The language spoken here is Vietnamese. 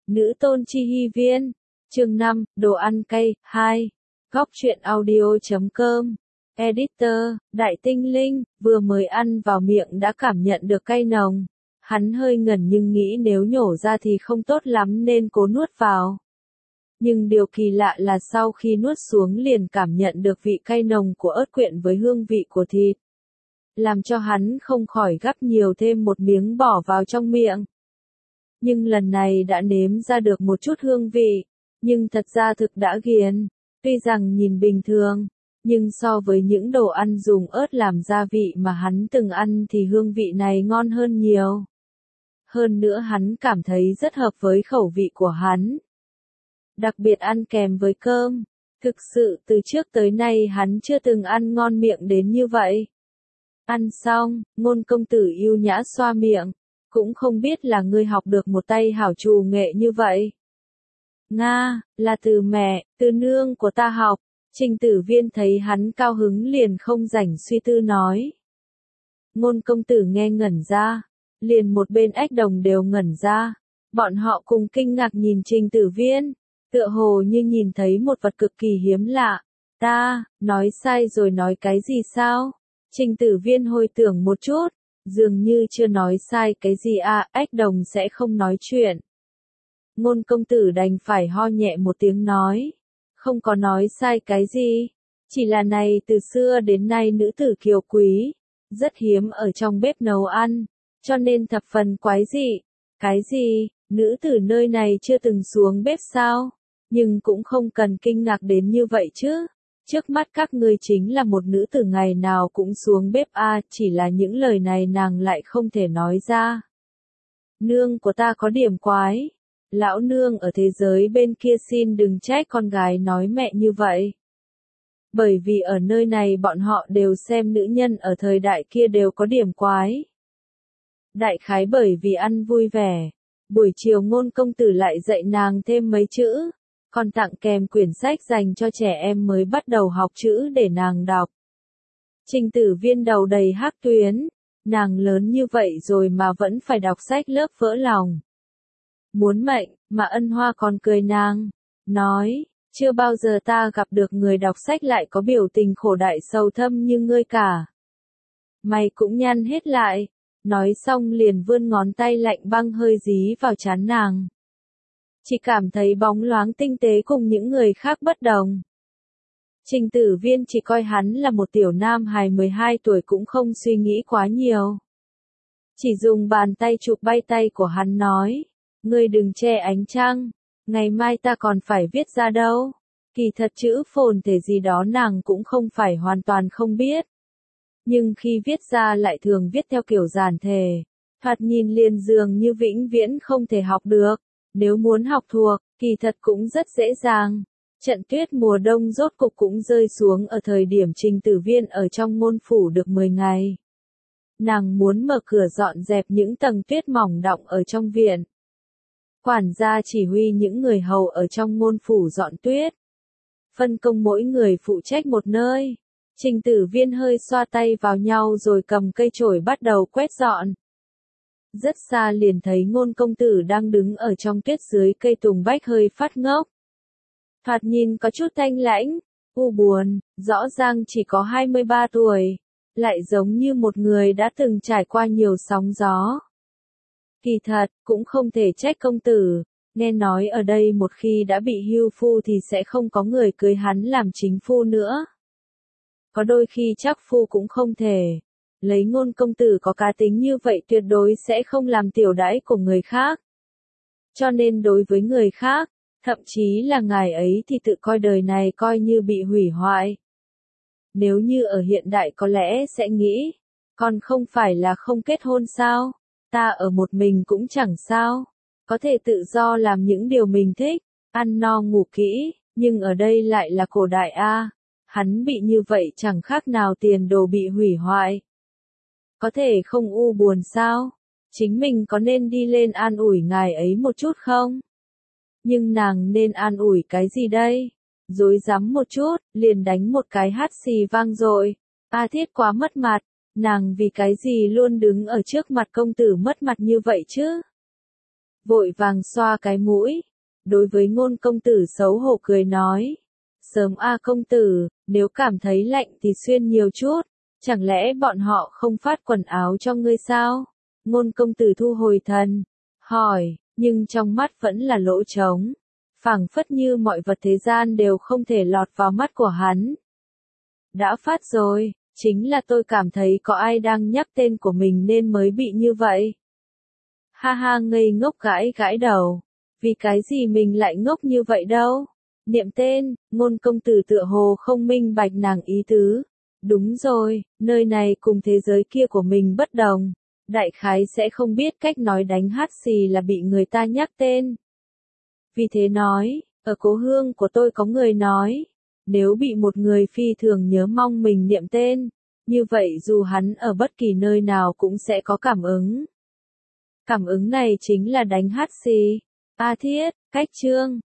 Nữ tôn chi hy viên. Chương 5, đồ ăn cay, 2. Góc truyện audio.com. Editor, Đại Tinh Linh, vừa mới ăn vào miệng đã cảm nhận được cay nồng. Hắn hơi ngẩn nhưng nghĩ nếu nhổ ra thì không tốt lắm nên cố nuốt vào. Nhưng điều kỳ lạ là sau khi nuốt xuống liền cảm nhận được vị cay nồng của ớt quyện với hương vị của thịt. Làm cho hắn không khỏi gắp nhiều thêm một miếng bỏ vào trong miệng. Nhưng lần này đã nếm ra được một chút hương vị, nhưng thật ra thực đã ghiền. Tuy rằng nhìn bình thường, nhưng so với những đồ ăn dùng ớt làm gia vị mà hắn từng ăn thì hương vị này ngon hơn nhiều. Hơn nữa hắn cảm thấy rất hợp với khẩu vị của hắn. Đặc biệt ăn kèm với cơm. Thực sự từ trước tới nay hắn chưa từng ăn ngon miệng đến như vậy. Ăn xong, Ngôn công tử yêu nhã xoa miệng. Cũng không biết là ngươi học được một tay hảo trù nghệ như vậy. Nga, là từ mẹ, từ nương của ta học. Trình Tử Viên thấy hắn cao hứng liền không rảnh suy tư nói. Ngôn công tử nghe ngẩn ra, liền một bên ếch đồng đều ngẩn ra. Bọn họ cùng kinh ngạc nhìn Trình Tử Viên, tựa hồ như nhìn thấy một vật cực kỳ hiếm lạ. Ta, nói sai rồi nói cái gì sao? Trình Tử Viên hồi tưởng một chút, dường như chưa nói sai cái gì ếch đồng sẽ không nói chuyện. Ngôn công tử đành phải ho nhẹ một tiếng nói. Không có nói sai cái gì. Chỉ là này từ xưa đến nay nữ tử kiều quý. Rất hiếm ở trong bếp nấu ăn. Cho nên thập phần quái dị. Cái gì, nữ tử nơi này chưa từng xuống bếp sao? Nhưng cũng không cần kinh ngạc đến như vậy chứ. Trước mắt các ngươi chính là một nữ tử ngày nào cũng xuống bếp chỉ là những lời này nàng lại không thể nói ra. Nương của ta có điểm quái. Lão nương ở thế giới bên kia xin đừng trách con gái nói mẹ như vậy. Bởi vì ở nơi này bọn họ đều xem nữ nhân ở thời đại kia đều có điểm quái. Đại khái bởi vì ăn vui vẻ. Buổi chiều Ngôn công tử lại dạy nàng thêm mấy chữ. Còn tặng kèm quyển sách dành cho trẻ em mới bắt đầu học chữ để nàng đọc. Trình Tử Viên đầu đầy hắc tuyến. Nàng lớn như vậy rồi mà vẫn phải đọc sách lớp vỡ lòng. Muốn mệnh, mà Ân Hoa còn cười nàng, nói, chưa bao giờ ta gặp được người đọc sách lại có biểu tình khổ đại sâu thâm như ngươi cả. Mày cũng nhăn hết lại, nói xong liền vươn ngón tay lạnh băng hơi dí vào trán nàng. Chỉ cảm thấy bóng loáng tinh tế cùng những người khác bất đồng. Trình Tử Viên chỉ coi hắn là một tiểu nam hài 12 tuổi cũng không suy nghĩ quá nhiều. Chỉ dùng bàn tay chụp bay tay của hắn nói. Ngươi đừng che ánh trăng, ngày mai ta còn phải viết ra đâu. Kỳ thật chữ phồn thể gì đó nàng cũng không phải hoàn toàn không biết. Nhưng khi viết ra lại thường viết theo kiểu giản thể. Thoạt nhìn liền dường như vĩnh viễn không thể học được. Nếu muốn học thuộc, kỳ thật cũng rất dễ dàng. Trận tuyết mùa đông rốt cục cũng rơi xuống ở thời điểm Trình Tử Viên ở trong Ngôn phủ được 10 ngày. Nàng muốn mở cửa dọn dẹp những tầng tuyết mỏng đọng ở trong viện. Quản gia chỉ huy những người hầu ở trong Ngôn phủ dọn tuyết. Phân công mỗi người phụ trách một nơi. Trình Tử Viên hơi xoa tay vào nhau rồi cầm cây chổi bắt đầu quét dọn. Rất xa liền thấy Ngôn công tử đang đứng ở trong tuyết dưới cây tùng bách hơi phát ngốc. Thoạt nhìn có chút thanh lãnh, u buồn, rõ ràng chỉ có 23 tuổi. Lại giống như một người đã từng trải qua nhiều sóng gió. Kỳ thật, cũng không thể trách công tử, nghe nói ở đây một khi đã bị hưu phu thì sẽ không có người cưới hắn làm chính phu nữa. Có đôi khi chắc phu cũng không thể. Lấy Ngôn công tử có cá tính như vậy tuyệt đối sẽ không làm tiểu đãi của người khác. Cho nên đối với người khác, thậm chí là ngài ấy thì tự coi đời này coi như bị hủy hoại. Nếu như ở hiện đại có lẽ sẽ nghĩ, còn không phải là không kết hôn sao? Ta ở một mình cũng chẳng sao, có thể tự do làm những điều mình thích, ăn no ngủ kỹ, nhưng ở đây lại là cổ đại hắn bị như vậy chẳng khác nào tiền đồ bị hủy hoại. Có thể không u buồn sao? Chính mình có nên đi lên an ủi ngài ấy một chút không? Nhưng nàng nên an ủi cái gì đây? Dối rắm một chút, liền đánh một cái hắt xì vang dội. Thiết quá mất mặt. Nàng vì cái gì luôn đứng ở trước mặt công tử mất mặt như vậy chứ? vội vàng xoa cái mũi. Đối với Ngôn công tử xấu hổ cười nói. Sớm a công tử, nếu cảm thấy lạnh thì xuyên nhiều chút, chẳng lẽ bọn họ không phát quần áo cho ngươi sao? Ngôn công tử thu hồi thần, hỏi, nhưng trong mắt vẫn là lỗ trống, phảng phất như mọi vật thế gian đều không thể lọt vào mắt của hắn. Đã phát rồi, chính là tôi cảm thấy có ai đang nhắc tên của mình nên mới bị như vậy. Ha ha ngây ngốc gãi gãi đầu, vì cái gì mình lại ngốc như vậy đâu? Niệm tên, Ngôn công tử tựa hồ không minh bạch nàng ý tứ. Đúng rồi, nơi này cùng thế giới kia của mình bất đồng. Đại khái sẽ không biết cách nói đánh hát xì là bị người ta nhắc tên. Vì thế nói, ở cố hương của tôi có người nói, nếu bị một người phi thường nhớ mong mình niệm tên, như vậy dù hắn ở bất kỳ nơi nào cũng sẽ có cảm ứng. Cảm ứng này chính là đánh hát xì. A Thiết, cách chương.